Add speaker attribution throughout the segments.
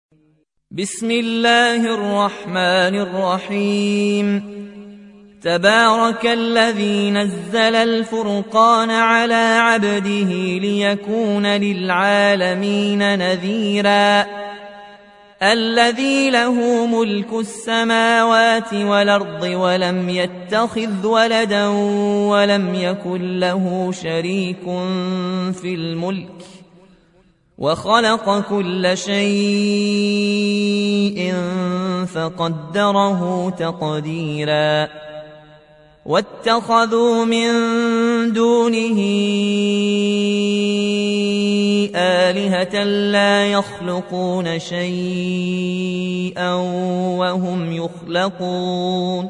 Speaker 1: بسم الله الرحمن الرحيم تبارك الذي نزل الفرقان على عبده ليكون للعالمين نذيرا الذي له ملك السماوات والأرض ولم يتخذ ولدا ولم يكن له شريك في الملك وخلق كل شيء فقدره تقديرا واتخذوا من دونه آلهة لا يخلقون شيئا وهم يخلقون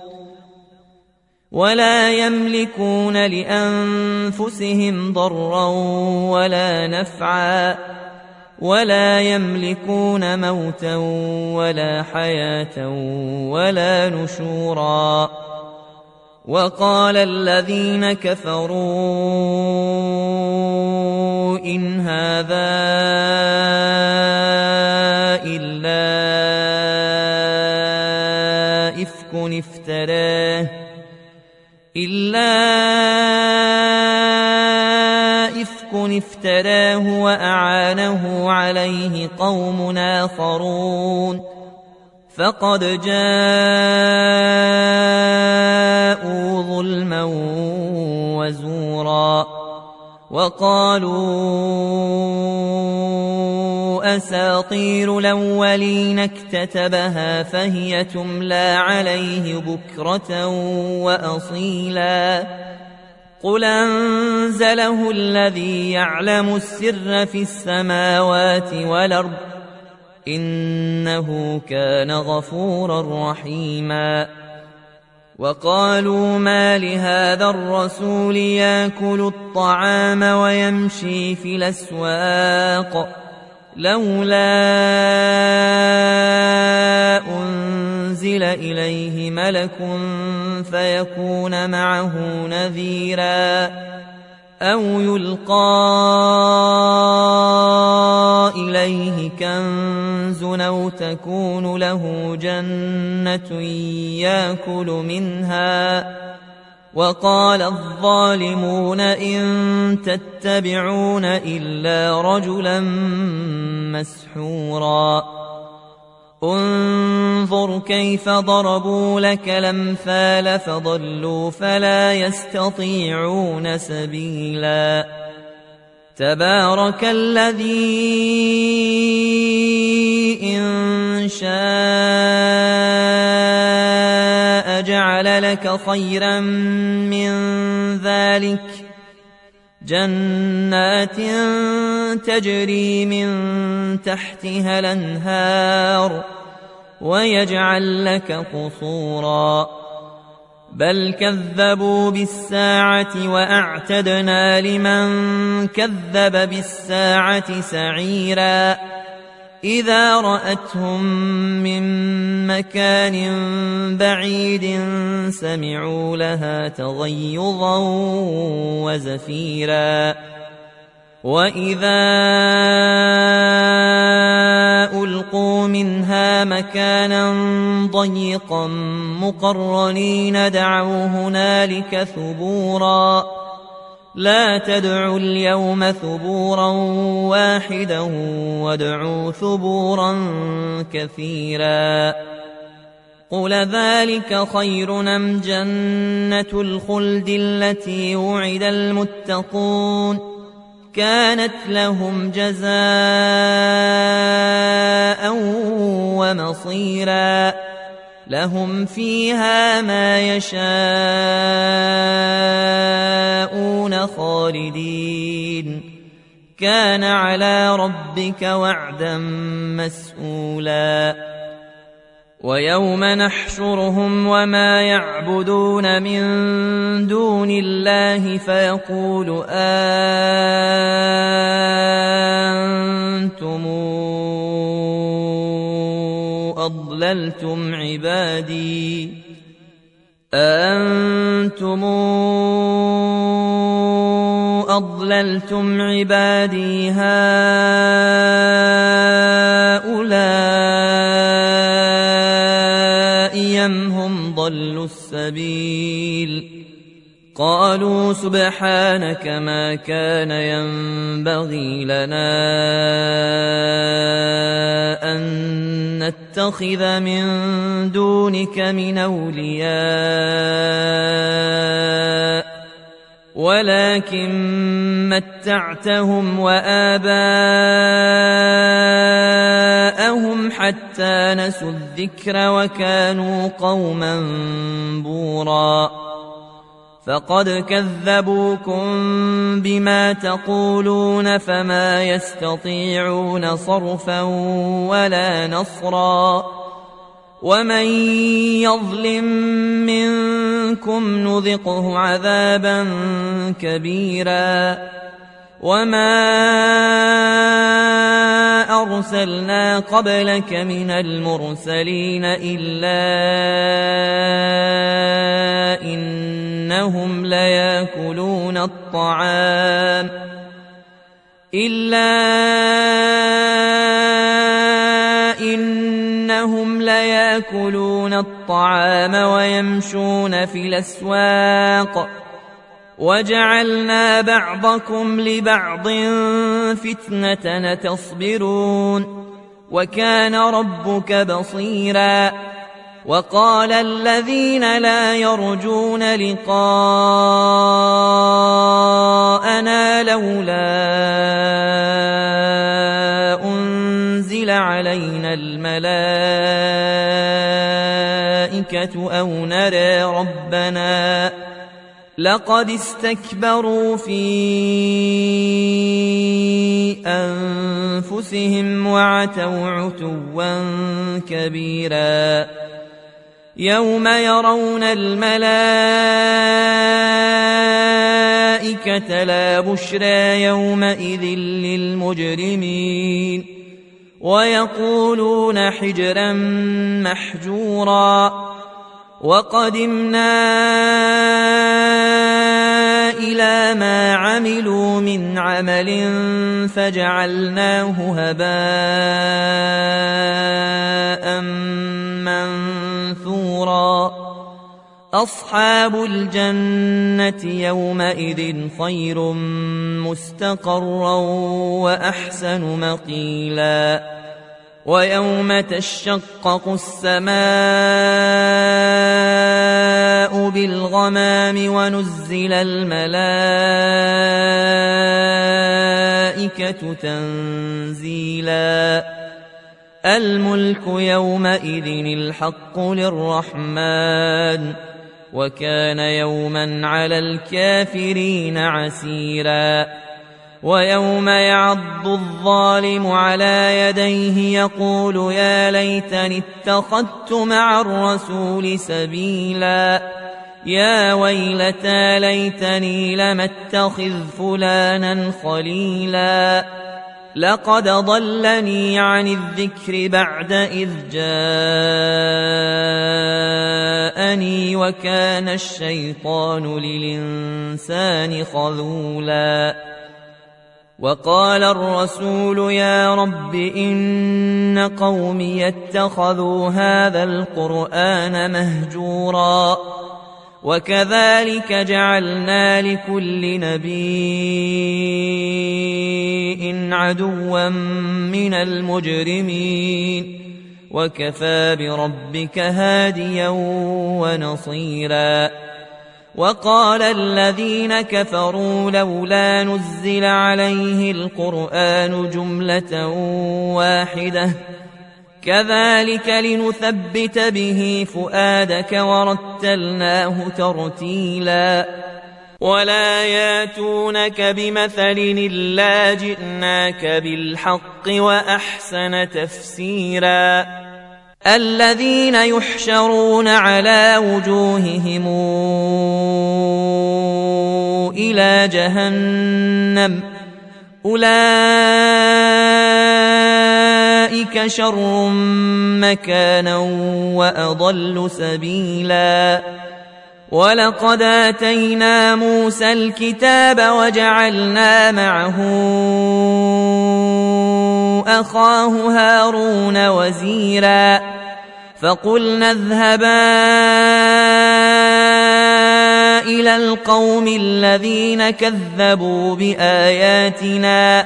Speaker 1: ولا يملكون لأنفسهم ضرا ولا نفعا ولا يملكون موتا ولا حياة ولا نشورا وقال الذين كفروا إن هذا إلا إفك افتراه وأعانه عليه قوم آخرون فقد جاءوا ظلما وزورا وقالوا أساطير الأولين اكتتبها فهي تملى عليه بكرة وأصيلا قل أنزله الذي يعلم السر في السماوات والأرض إنه كان غفورا رحيما وقالوا ما لهذا الرسول يأكل الطعام ويمشي في الأسواق لولا أنزل إليه ملك فيكون معه نذيرا أو يلقى إليه كنز أو تكون له جنة يأكل منها وقال الظالمون إن تتبعون إلا رجلا مسحورا انظر كيف ضربوا لك الأمثال فضلوا فلا يستطيعون سبيلا تبارك الذي إن شاء جعل لك خيرا من ذلك جنات تجري من تحتها الأنهار ويجعل لك قصورا بل كذبوا بالساعة وأعتدنا لمن كذب بالساعة سعيرا إذا رأتهم من مكان بعيد سمعوا لها تغيظا وزفيرا وإذا ألقوا منها مكانا ضيقا مقرنين دعوا هنالك ثبورا لا تدعوا اليوم ثبورا واحدا وادعوا ثبورا كثيرا قل ذلك خير أم جنة الخلد التي وعد المتقون كانت لهم جزاء ومصيرا لهم فيها ما يشاءون خالدين كان على ربك وعدا مسئولا ويوم نحشرهم وما يعبدون من دون الله فيقول أنتم أضللتم عبادي أأنتم أضللتم عبادي هؤلاء أم هم ضلوا السبيل قالوا سبحانك ما كان ينبغي لنا أن نتخذ من دونك من أولياء ولكن متعتهم وآباءهم حتى نسوا الذكر وكانوا قوما بورا فقد كذبوكم بما تقولون فما يستطيعون صرفا ولا نصرا ومن يظلم منكم نذقه عذابا كبيرا وما أرسلنا قبلك من المرسلين إلا إنهم ليأكلون الطعام ويمشون في الأسواق وجعلنا بعضكم لبعض فتنة تصبرون وكان ربك بصيرا وقال الذين لا يرجون لقاءنا لولا أنزل علينا الملائكة أو نرى ربنا لقد استكبروا في أنفسهم وعتوا عتوا كبيرا يوم يرون الملائكة لا بشرى يومئذ للمجرمين ويقولون حجرا محجورا وقدمنا إلى ما عملوا من عمل فجعلناه هباء منثورا أصحاب الجنة يومئذ خير مستقرا وأحسن مقيلا ويوم تشقق السماء بالغمام ونزل الملائكة تنزيلا الملك يومئذ الحق للرحمن وكان يوما على الكافرين عسيرا ويوم يعض الظالم على يديه يقول يا ليتني اتخذت مع الرسول سبيلا يا ويلتى ليتني لم اتخذ فلانا خليلا لقد ضلني عن الذكر بعد إذ جاءني وكان الشيطان للإنسان خذولا وقال الرسول يا رب إن قومي اتخذوا هذا القرآن مهجورا وكذلك جعلنا لكل نبي عدوا من المجرمين وكفى بربك هاديا ونصيرا وقال الذين كفروا لولا نزل عليه القرآن جملة واحدة كذلك لنثبت به فؤادك ورتلناه ترتيلا ولا ياتونك بمثل إلا جئناك بالحق وأحسن تفسيرا الذين يحشرون على وجوههم إلى جهنم أولئك شر مكانا وأضل سبيلا ولقد آتينا موسى الكتاب وجعلنا معه أخاه هارون وزيرا فقلنا اذهبا إلى القوم الذين كذبوا بآياتنا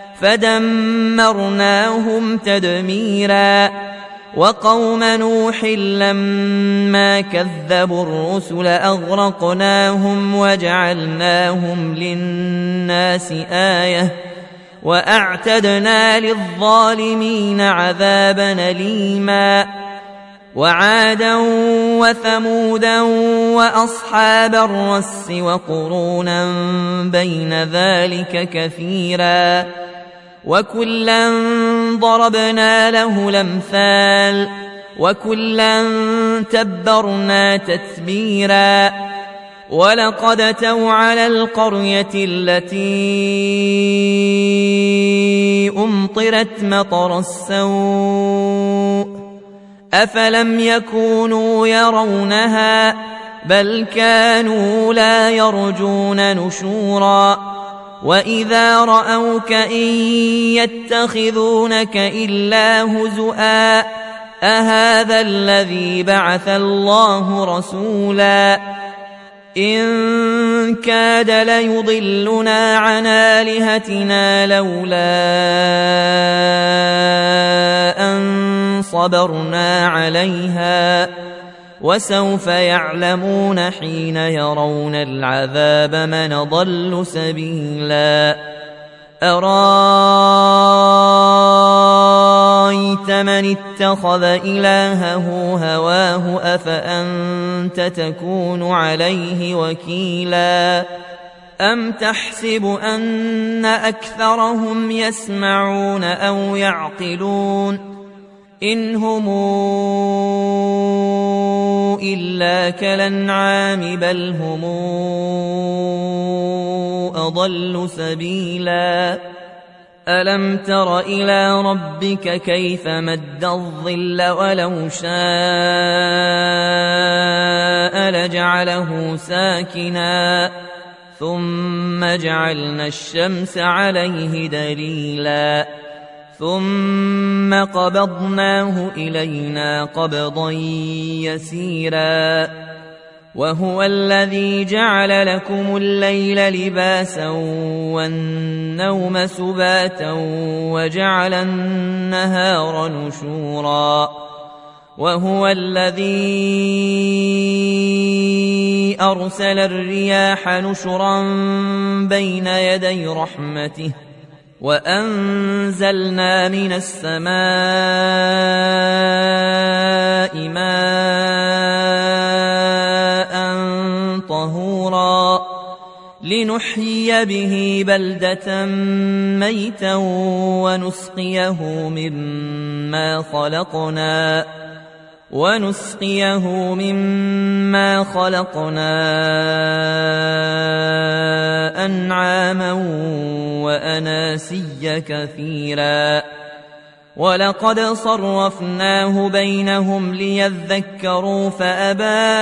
Speaker 1: فدمرناهم تدميرا وقوم نوح لما كذبوا الرسل أغرقناهم وجعلناهم للناس آية وأعتدنا للظالمين عذابا أليما وعادا وثمودا وأصحاب الرس وقرونا بين ذلك كثيرا وكلا ضربنا له الأمثال وكلا تبرنا تتبيرا ولقد أتوا على القرية التي أمطرت مطر السوء أفلم يكونوا يرونها بل كانوا لا يرجون نشورا وإذا رأوك إن يتخذونك إلا هزؤا أهذا الذي بعث الله رسولا إن كاد ليضلنا عن آلهتنا لولا أن صبرنا عليها وسوف يعلمون حين يرون العذاب من ضل سبيلا أرأيت من اتخذ إلهه هواه أفأنت تكون عليه وكيلا أم تحسب أن أكثرهم يسمعون أو يعقلون إن هم إلا كالأنعام بل هم أضل سبيلا ألم تر إلى ربك كيف مد الظل ولو شاء لجعله ساكنا ثم جعلنا الشمس عليه دليلا ثم قبضناه إلينا قبضا يسيرا وهو الذي جعل لكم الليل لباسا والنوم سباتا وجعل النهار نشورا وهو الذي أرسل الرياح نشرا بين يدي رحمته وأنزلنا من السماء ماء طهورا لنحيي به بلدة ميتا ونسقيه مما خلقنا أنعاما وأناسيا كثيرا ولقد صرفناه بينهم ليذكروا فأبى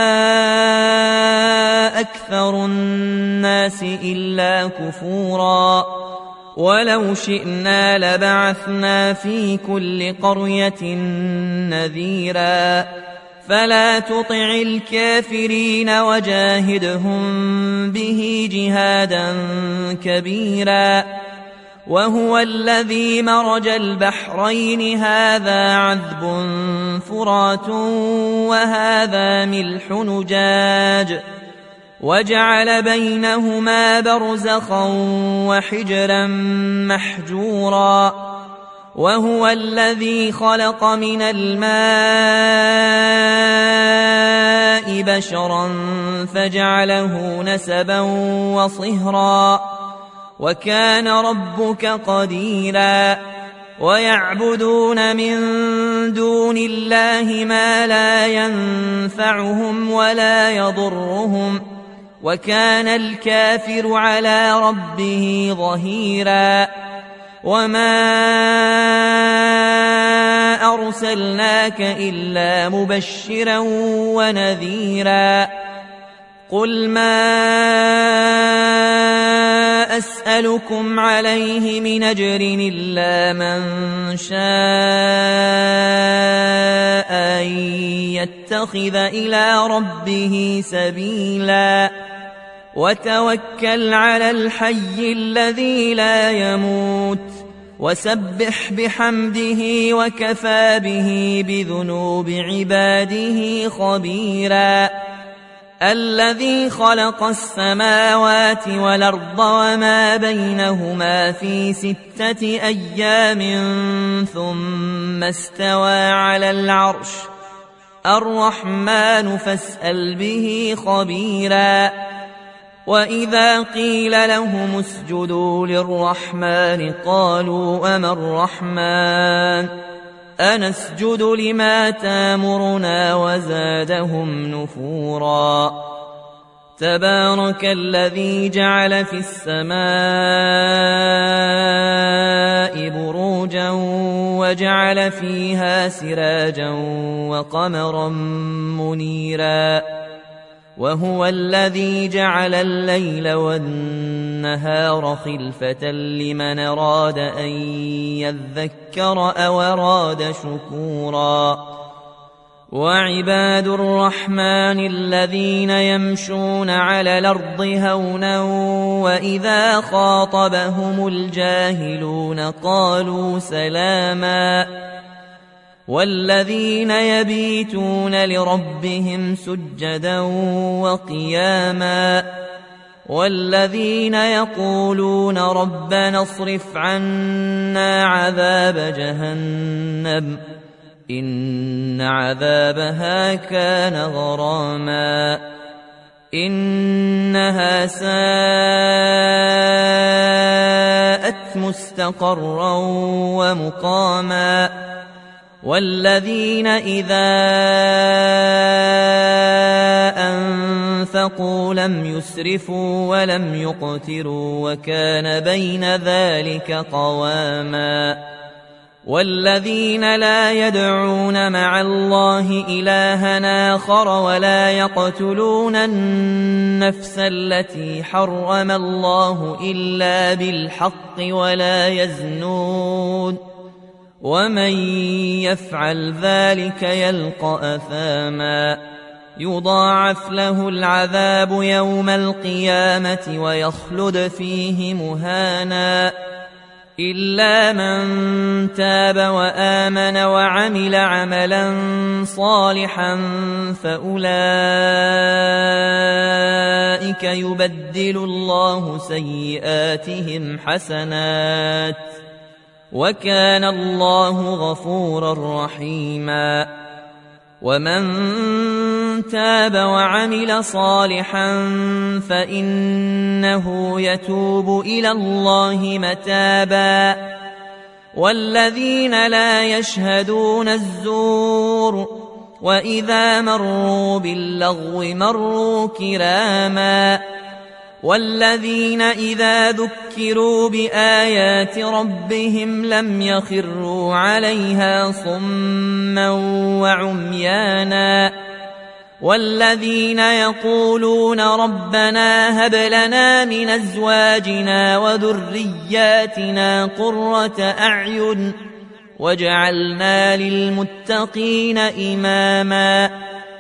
Speaker 1: أكثر الناس إلا كفورا ولو شئنا لبعثنا في كل قرية نذيرا فلا تطع الكافرين وجاهدهم به جهادا كبيرا وهو الذي مرج البحرين هذا عذب فرات وهذا ملح نجاج وجعل بينهما برزخا وحجرا محجورا وهو الذي خلق من الماء بشرا فجعله نسبا وصهرا وكان ربك قديرا ويعبدون من دون الله ما لا ينفعهم ولا يضرهم وكان الكافر على ربه ظهيرا وما أرسلناك إلا مبشرا ونذيرا قل ما أسألكم عليه من أجر إلا من شاء أن يتخذ إلى ربه سبيلا وتوكل على الحي الذي لا يموت وسبح بحمده وكفى به بذنوب عباده خبيرا الذي خلق السماوات والأرض وما بينهما في 6 أيام ثم استوى على العرش الرحمن فاسأل به خبيرا وإذا قيل لهم اسجدوا للرحمن قالوا أما الرحمن أنسجد لما تامرنا وزادهم نفورا تبارك الذي جعل في السماء بروجا وجعل فيها سراجا وقمرا منيرا وهو الذي جعل الليل والنهار خلفة لمن أراد أن يذكر أو أراد شكورا وعباد الرحمن الذين يمشون على الأرض هونا وإذا خاطبهم الجاهلون قالوا سلاما والذين يبيتون لربهم سجدا وقياما والذين يقولون ربنا اصرف عنا عذاب جهنم إن عذابها كان غراما إنها ساءت مستقرا ومقاما والذين إذا أنفقوا لم يسرفوا ولم يقتروا وكان بين ذلك قواما والذين لا يدعون مع الله إلها آخر ولا يقتلون النفس التي حرم الله إلا بالحق ولا يزنون ومن يفعل ذلك يلقى أثاما يضاعف له العذاب يوم القيامة ويخلد فيه مهانا إلا من تاب وآمن وعمل عملا صالحا فأولئك يبدل الله سيئاتهم حسنات وكان الله غفورا رحيما ومن تاب وعمل صالحا فإنه يتوب إلى الله متابا والذين لا يشهدون الزور وإذا مروا باللغو مروا كراما والذين إذا ذكروا بآيات ربهم لم يخروا عليها صما وعميانا والذين يقولون ربنا هب لنا من أزواجنا وذرياتنا قرة أعين واجعلنا للمتقين إماما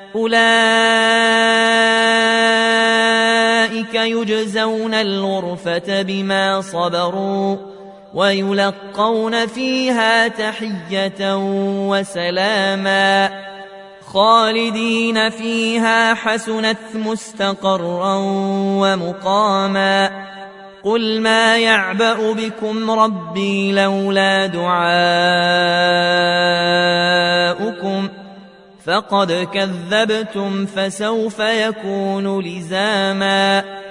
Speaker 1: أولئك يجزون الغرفة بما صبروا ويلقون فيها تحية وسلاما خالدين فيها حسنت مستقرا ومقاما قل ما يعبأ بكم ربي لولا دعاؤكم فقد كذبتم فسوف يكون لزاما